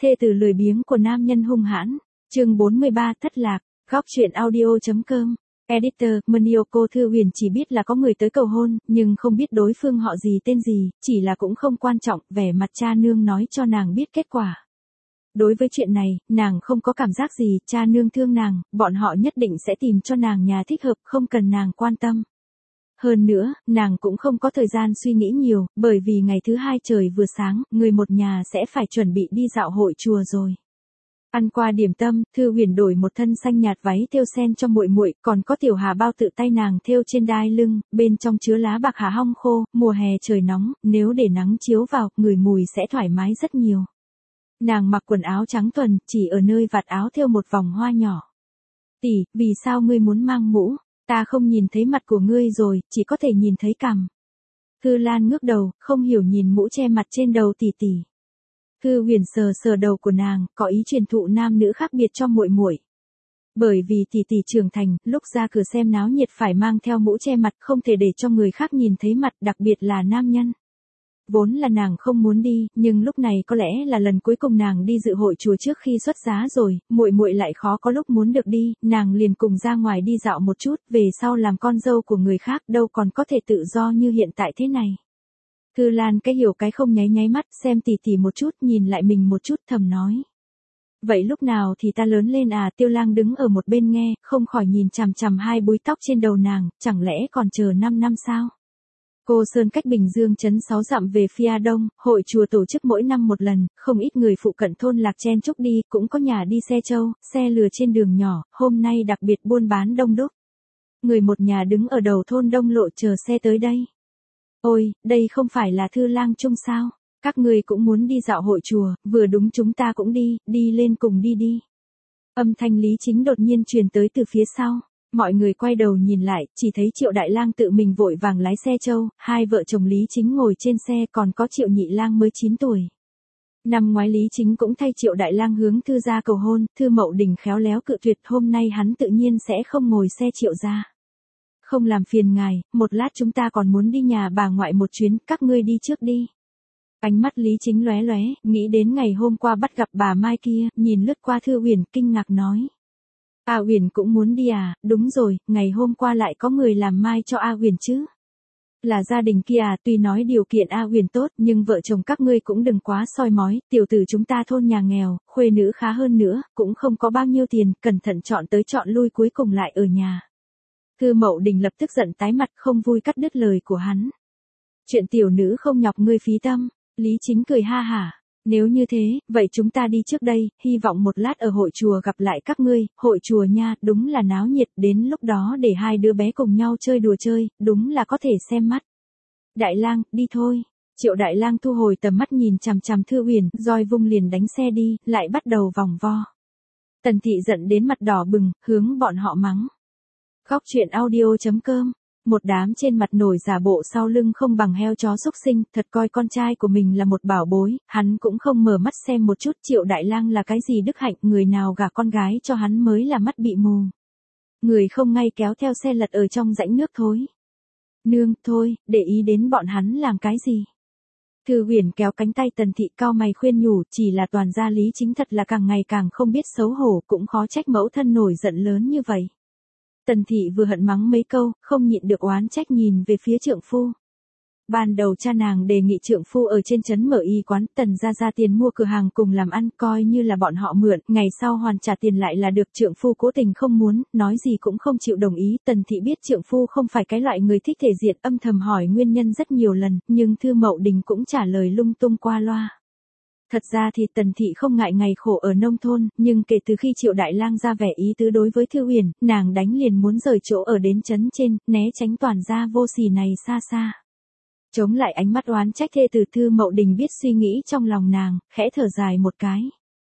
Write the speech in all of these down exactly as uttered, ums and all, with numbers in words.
thê từ lười biếng của nam nhân hung hãn. Chương bốn mươi ba thất lạc, góc truyện audio.com. Editor, Manioko Thư Huyền chỉ biết là có người tới cầu hôn, nhưng không biết đối phương họ gì tên gì, chỉ là cũng không quan trọng, vẻ mặt cha nương nói cho nàng biết kết quả. Đối với chuyện này, nàng không có cảm giác gì, cha nương thương nàng, bọn họ nhất định sẽ tìm cho nàng nhà thích hợp, không cần nàng quan tâm. Hơn nữa, nàng cũng không có thời gian suy nghĩ nhiều, bởi vì ngày thứ hai trời vừa sáng, người một nhà sẽ phải chuẩn bị đi dạo hội chùa rồi. Ăn qua điểm tâm, Thư Huyền đổi một thân xanh nhạt váy thêu sen cho muội muội, còn có tiểu hà bao tự tay nàng thêu trên đai lưng, bên trong chứa lá bạc hà hong khô, mùa hè trời nóng, nếu để nắng chiếu vào, ngửi mùi sẽ thoải mái rất nhiều. Nàng mặc quần áo trắng thuần, chỉ ở nơi vạt áo thêu một vòng hoa nhỏ. Tỷ, vì sao ngươi muốn mang mũ? Ta không nhìn thấy mặt của ngươi rồi, chỉ có thể nhìn thấy cằm. Thư Lan ngước đầu, không hiểu nhìn mũ che mặt trên đầu tỷ tỷ. Thư Huyền sờ sờ đầu của nàng, có ý truyền thụ nam nữ khác biệt cho muội muội. Bởi vì tỷ tỷ trưởng thành, lúc ra cửa xem náo nhiệt phải mang theo mũ che mặt, không thể để cho người khác nhìn thấy mặt, đặc biệt là nam nhân. Vốn là nàng không muốn đi, nhưng lúc này có lẽ là lần cuối cùng nàng đi dự hội chùa trước khi xuất giá rồi, muội muội lại khó có lúc muốn được đi, nàng liền cùng ra ngoài đi dạo một chút, về sau làm con dâu của người khác đâu còn có thể tự do như hiện tại thế này. Thư Lan cái hiểu cái không nháy nháy mắt, xem tỷ tỷ một chút, nhìn lại mình một chút, thầm nói. Vậy lúc nào thì ta lớn lên à? Tiêu Lang đứng ở một bên nghe, không khỏi nhìn chằm chằm hai búi tóc trên đầu nàng, chẳng lẽ còn chờ năm năm sao? Cô Sơn cách Bình Dương trấn sáu dặm về phía đông, hội chùa tổ chức mỗi năm một lần, không ít người phụ cận thôn lạc chen chúc đi, cũng có nhà đi xe trâu, xe lừa trên đường nhỏ, hôm nay đặc biệt buôn bán đông đúc. Người một nhà đứng ở đầu thôn đông lộ chờ xe tới đây. Ôi, đây không phải là Thư Lang chung sao? Các người cũng muốn đi dạo hội chùa, vừa đúng chúng ta cũng đi, đi lên cùng đi đi. Âm thanh Lý Chính đột nhiên truyền tới từ phía sau. Mọi người quay đầu nhìn lại, chỉ thấy Triệu Đại Lang tự mình vội vàng lái xe trâu, hai vợ chồng Lý Chính ngồi trên xe, còn có Triệu Nhị Lang mới chín tuổi. Năm ngoái Lý Chính cũng thay Triệu Đại Lang hướng Thư gia cầu hôn, Thư Mậu Đình khéo léo cự tuyệt, hôm nay hắn tự nhiên sẽ không ngồi xe Triệu gia. Không làm phiền ngài, một lát chúng ta còn muốn đi nhà bà ngoại một chuyến, các ngươi đi trước đi. Ánh mắt Lý Chính lóe lóe, nghĩ đến ngày hôm qua bắt gặp bà Mai kia, nhìn lướt qua Thư Huyền, kinh ngạc nói. A Huyền cũng muốn đi à? Đúng rồi, ngày hôm qua lại có người làm mai cho A Huyền chứ. Là gia đình kia à? Tuy nói điều kiện A Huyền tốt, nhưng vợ chồng các ngươi cũng đừng quá soi mói, tiểu tử chúng ta thôn nhà nghèo, khuê nữ khá hơn nữa, cũng không có bao nhiêu tiền, cẩn thận chọn tới chọn lui cuối cùng lại ở nhà. Thư Mậu Đình lập tức giận tái mặt, không vui cắt đứt lời của hắn. Chuyện tiểu nữ không nhọc ngươi phí tâm. Lý Chính cười ha hả. Nếu như thế, vậy chúng ta đi trước đây, hy vọng một lát ở hội chùa gặp lại các ngươi, hội chùa nha, đúng là náo nhiệt, đến lúc đó để hai đứa bé cùng nhau chơi đùa chơi, đúng là có thể xem mắt. Đại Lang, đi thôi. Triệu Đại Lang thu hồi tầm mắt nhìn chằm chằm Thư Huyền, roi vung liền đánh xe đi, lại bắt đầu vòng vo. Tần Thị giận đến mặt đỏ bừng, hướng bọn họ mắng. Góc truyện audio.com. Một đám trên mặt nổi giả bộ sau lưng không bằng heo chó xúc sinh, thật coi con trai của mình là một bảo bối, hắn cũng không mở mắt xem một chút Triệu Đại Lang là cái gì đức hạnh, người nào gả con gái cho hắn mới là mắt bị mù. Người không ngay kéo theo xe lật ở trong rãnh nước thối. Nương, thôi, để ý đến bọn hắn làm cái gì. Thư Huyền kéo cánh tay Tần Thị cau mày khuyên nhủ, chỉ là toàn gia Lý Chính thật là càng ngày càng không biết xấu hổ, cũng khó trách mẫu thân nổi giận lớn như vậy. Tần Thị vừa hận mắng mấy câu, không nhịn được oán trách nhìn về phía trượng phu. Ban đầu cha nàng đề nghị trượng phu ở trên trấn mở y quán, Tần ra ra tiền mua cửa hàng cùng làm ăn, coi như là bọn họ mượn, ngày sau hoàn trả tiền lại là được. Trượng phu cố tình không muốn, nói gì cũng không chịu đồng ý. Tần Thị biết trượng phu không phải cái loại người thích thể diện, âm thầm hỏi nguyên nhân rất nhiều lần, nhưng Thư Mậu Đình cũng trả lời lung tung qua loa. Thật ra thì Tần Thị không ngại ngày khổ ở nông thôn, nhưng kể từ khi Triệu Đại Lang ra vẻ ý tứ đối với Thư Huyền, nàng đánh liền muốn rời chỗ ở đến trấn trên, né tránh toàn gia vô sỉ này xa xa. Chống lại ánh mắt oán trách thê từ Thư Mậu Đình biết suy nghĩ trong lòng nàng, khẽ thở dài một cái.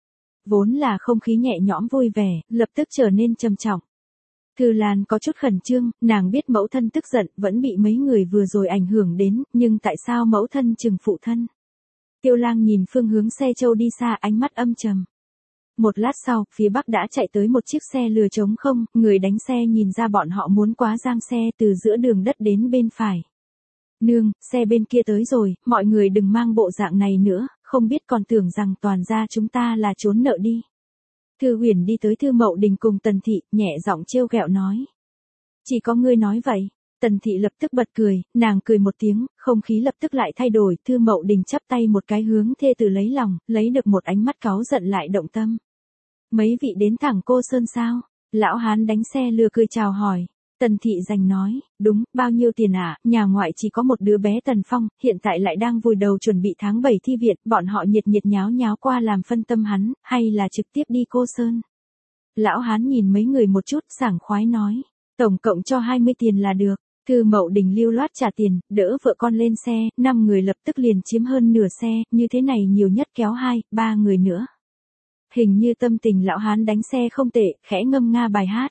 Vốn là không khí nhẹ nhõm vui vẻ, lập tức trở nên trầm trọng. Thư Lan có chút khẩn trương, nàng biết mẫu thân tức giận, vẫn bị mấy người vừa rồi ảnh hưởng đến, nhưng tại sao mẫu thân trừng phụ thân? Tiêu Lang nhìn phương hướng xe trâu đi xa, ánh mắt âm trầm. Một lát sau, phía bắc đã chạy tới một chiếc xe lừa trống không, người đánh xe nhìn ra bọn họ muốn quá giang xe từ giữa đường đất đến bên phải. Nương, xe bên kia tới rồi, mọi người đừng mang bộ dạng này nữa, không biết còn tưởng rằng toàn gia chúng ta là trốn nợ đi. Thư Huyền đi tới Thư Mậu Đình cùng Tần Thị, nhẹ giọng trêu ghẹo nói. Chỉ có ngươi nói vậy. Tần Thị lập tức bật cười, nàng cười một tiếng, không khí lập tức lại thay đổi, Thư Mậu Đình chắp tay một cái hướng thê tử lấy lòng, lấy được một ánh mắt cáu giận lại động tâm. Mấy vị đến thẳng Cô Sơn sao? Lão hán đánh xe lừa cười chào hỏi. Tần Thị giành nói, đúng, bao nhiêu tiền ạ, à? Nhà ngoại chỉ có một đứa bé Tần Phong, hiện tại lại đang vùi đầu chuẩn bị tháng bảy thi viện, bọn họ nhiệt nhiệt nháo nháo qua làm phân tâm hắn, hay là trực tiếp đi Cô Sơn. Lão hán nhìn mấy người một chút, sảng khoái nói, tổng cộng cho hai mươi tiền là được. Thư Mậu Đình lưu loát trả tiền, đỡ vợ con lên xe, năm người lập tức liền chiếm hơn nửa xe, như thế này nhiều nhất kéo hai, ba người nữa. Hình như tâm tình lão hán đánh xe không tệ, khẽ ngâm nga bài hát.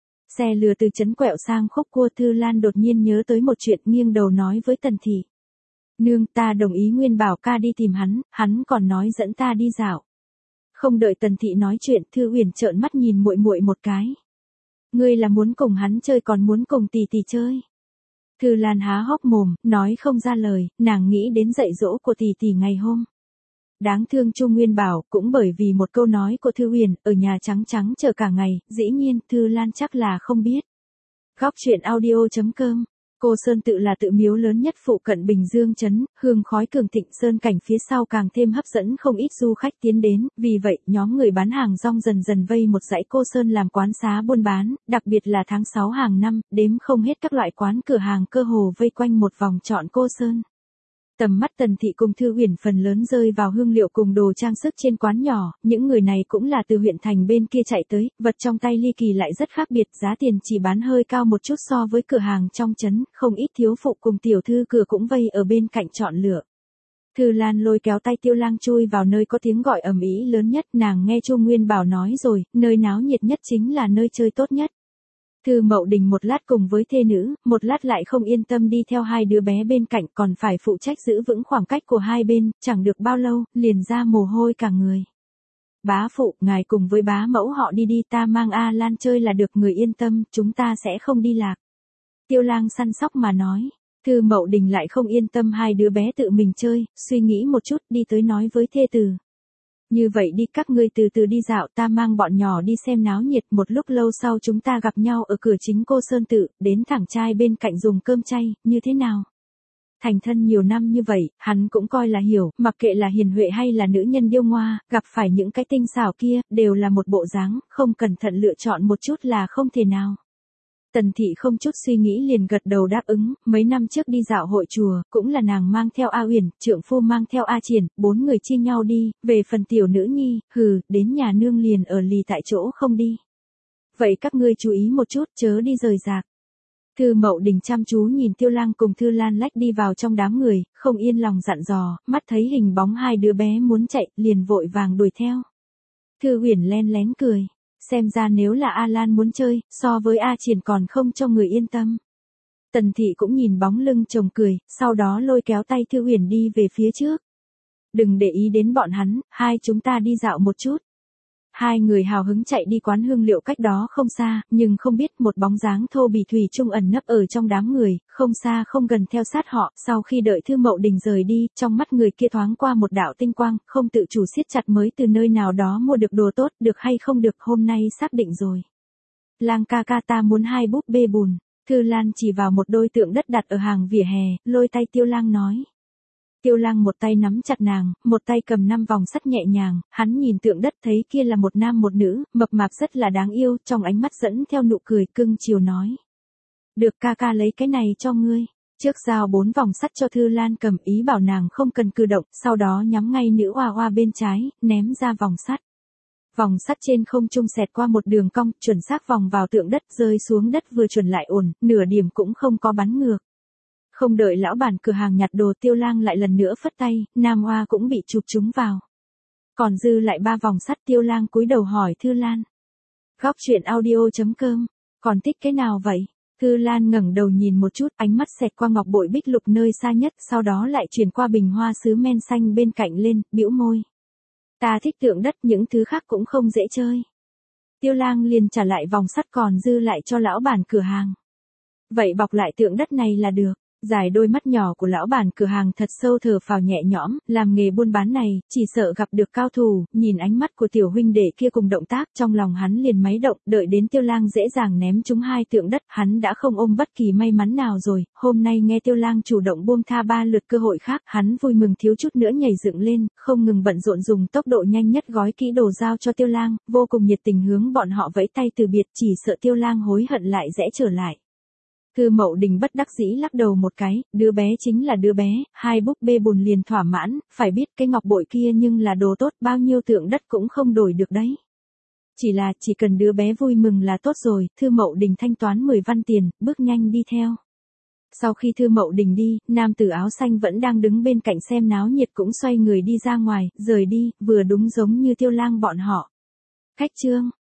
Xe lừa từ trấn quẹo sang khúc cua, Thư Lan đột nhiên nhớ tới một chuyện, nghiêng đầu nói với Tần Thị. Nương, ta đồng ý Nguyên bảo ca đi tìm hắn, hắn còn nói dẫn ta đi dạo. Không đợi Tần Thị nói chuyện, Thư Huyền trợn mắt nhìn muội muội một cái. Ngươi là muốn cùng hắn chơi còn muốn cùng tỷ tỷ chơi. Thư Lan há hốc mồm, nói không ra lời, nàng nghĩ đến dạy dỗ của tỷ tỷ ngày hôm. Đáng thương Chu Nguyên Bảo, cũng bởi vì một câu nói của Thư Huyền, ở nhà trắng trắng chờ cả ngày, dĩ nhiên, Thư Lan chắc là không biết. Góc truyện audio chấm com. Cô Sơn tự là tự miếu lớn nhất phụ cận Bình Dương trấn, hương khói cường thịnh, sơn cảnh phía sau càng thêm hấp dẫn không ít du khách tiến đến, vì vậy, nhóm người bán hàng rong dần dần vây một dãy Cô Sơn làm quán xá buôn bán, đặc biệt là tháng sáu hàng năm, đếm không hết các loại quán cửa hàng cơ hồ vây quanh một vòng trọn Cô Sơn. Tầm mắt Tần Thị cùng Thư Huyền phần lớn rơi vào hương liệu cùng đồ trang sức trên quán nhỏ, những người này cũng là từ huyện thành bên kia chạy tới, vật trong tay ly kỳ lại rất khác biệt, giá tiền chỉ bán hơi cao một chút so với cửa hàng trong trấn, không ít thiếu phụ cùng tiểu thư cửa cũng vây ở bên cạnh chọn lựa. Thư Lan lôi kéo tay Tiêu Lang chui vào nơi có tiếng gọi ầm ĩ lớn nhất, nàng nghe Chu Nguyên Bảo nói rồi, nơi náo nhiệt nhất chính là nơi chơi tốt nhất. Thư Mậu Đình một lát cùng với thê nữ, một lát lại không yên tâm đi theo hai đứa bé bên cạnh, còn phải phụ trách giữ vững khoảng cách của hai bên, chẳng được bao lâu, liền ra mồ hôi cả người. Bá phụ, ngài cùng với bá mẫu họ đi đi, ta mang A Lan chơi là được, người yên tâm, chúng ta sẽ không đi lạc. Tiêu Lang săn sóc mà nói. Thư Mậu Đình lại không yên tâm hai đứa bé tự mình chơi, suy nghĩ một chút, đi tới nói với thê tử. Như vậy đi, các ngươi từ từ đi dạo, ta mang bọn nhỏ đi xem náo nhiệt, một lúc lâu sau chúng ta gặp nhau ở cửa chính Cô Sơn tự, đến thẳng trai bên cạnh dùng cơm chay, như thế nào? Thành thân nhiều năm như vậy, hắn cũng coi là hiểu, mặc kệ là hiền huệ hay là nữ nhân điêu ngoa, gặp phải những cái tinh xảo kia, đều là một bộ dáng, không cẩn thận lựa chọn một chút là không thể nào. Tần Thị không chút suy nghĩ liền gật đầu đáp ứng, mấy năm trước đi dạo hội chùa, cũng là nàng mang theo A Uyển, trượng phu mang theo A Triển, bốn người chia nhau đi, về phần tiểu nữ nhi, hừ, đến nhà nương liền ở lì tại chỗ không đi. Vậy các ngươi chú ý một chút, chớ đi rời rạc. Thư Mậu Đình chăm chú nhìn Tiêu Lang cùng Thư Lan lách đi vào trong đám người, không yên lòng dặn dò, mắt thấy hình bóng hai đứa bé muốn chạy, liền vội vàng đuổi theo. Thư Huyền len lén cười. Xem ra nếu là A Lan muốn chơi, so với A Triển còn không cho người yên tâm. Tần Thị cũng nhìn bóng lưng chồng cười, sau đó lôi kéo tay Thư Huyền đi về phía trước. Đừng để ý đến bọn hắn, hai chúng ta đi dạo một chút. Hai người hào hứng chạy đi quán hương liệu cách đó không xa, nhưng không biết một bóng dáng thô bì thủy chung ẩn nấp ở trong đám người, không xa không gần theo sát họ, sau khi đợi Thư Mậu Đình rời đi, trong mắt người kia thoáng qua một đạo tinh quang, không tự chủ siết chặt mới từ nơi nào đó mua được đồ tốt, được hay không được hôm nay xác định rồi. Lang ca ca, ta muốn hai búp bê bùn. Thư Lan chỉ vào một đôi tượng đất đặt ở hàng vỉa hè, lôi tay Tiêu Lang nói. Tiêu Lang một tay nắm chặt nàng, một tay cầm năm vòng sắt nhẹ nhàng, hắn nhìn tượng đất thấy kia là một nam một nữ, mập mạp rất là đáng yêu, trong ánh mắt dẫn theo nụ cười cưng chiều nói. Được, ca ca lấy cái này cho ngươi. Trước giao bốn vòng sắt cho Thư Lan cầm, ý bảo nàng không cần cử động, sau đó nhắm ngay nữ oa oa bên trái, ném ra vòng sắt. Vòng sắt trên không trung xẹt qua một đường cong, chuẩn xác vòng vào tượng đất, rơi xuống đất vừa chuẩn lại ổn, nửa điểm cũng không có bắn ngược. Không đợi lão bản cửa hàng nhặt đồ, Tiêu Lang lại lần nữa phất tay, nam oa cũng bị chụp trúng vào. Còn dư lại ba vòng sắt. Tiêu Lang cúi đầu hỏi Thư Lan. Góc truyện audio chấm com, còn thích cái nào vậy? Thư Lan ngẩng đầu nhìn một chút, ánh mắt xẹt qua ngọc bội bích lục nơi xa nhất, sau đó lại chuyển qua bình hoa sứ men xanh bên cạnh lên, bĩu môi. Ta thích tượng đất, những thứ khác cũng không dễ chơi. Tiêu Lang liền trả lại vòng sắt còn dư lại cho lão bản cửa hàng. Vậy bọc lại tượng đất này là được. Dài đôi mắt nhỏ của lão bản cửa hàng thật sâu thở phào nhẹ nhõm, làm nghề buôn bán này, chỉ sợ gặp được cao thủ, nhìn ánh mắt của tiểu huynh đệ kia cùng động tác, trong lòng hắn liền máy động, đợi đến Tiêu Lang dễ dàng ném trúng hai tượng đất, hắn đã không ôm bất kỳ may mắn nào rồi, hôm nay nghe Tiêu Lang chủ động buông tha ba lượt cơ hội khác, hắn vui mừng thiếu chút nữa nhảy dựng lên, không ngừng bận rộn dùng tốc độ nhanh nhất gói kỹ đồ giao cho Tiêu Lang, vô cùng nhiệt tình hướng bọn họ vẫy tay từ biệt, chỉ sợ Tiêu Lang hối hận lại rẽ trở lại. Thư Mậu Đình bất đắc dĩ lắc đầu một cái, đứa bé chính là đứa bé, hai búp bê bùn liền thỏa mãn, phải biết cái ngọc bội kia nhưng là đồ tốt, bao nhiêu tượng đất cũng không đổi được đấy. Chỉ là, chỉ cần đứa bé vui mừng là tốt rồi, Thư Mậu Đình thanh toán mười văn tiền, bước nhanh đi theo. Sau khi Thư Mậu Đình đi, nam tử áo xanh vẫn đang đứng bên cạnh xem náo nhiệt cũng xoay người đi ra ngoài, rời đi, vừa đúng giống như Tiêu Lang bọn họ. Khách trương.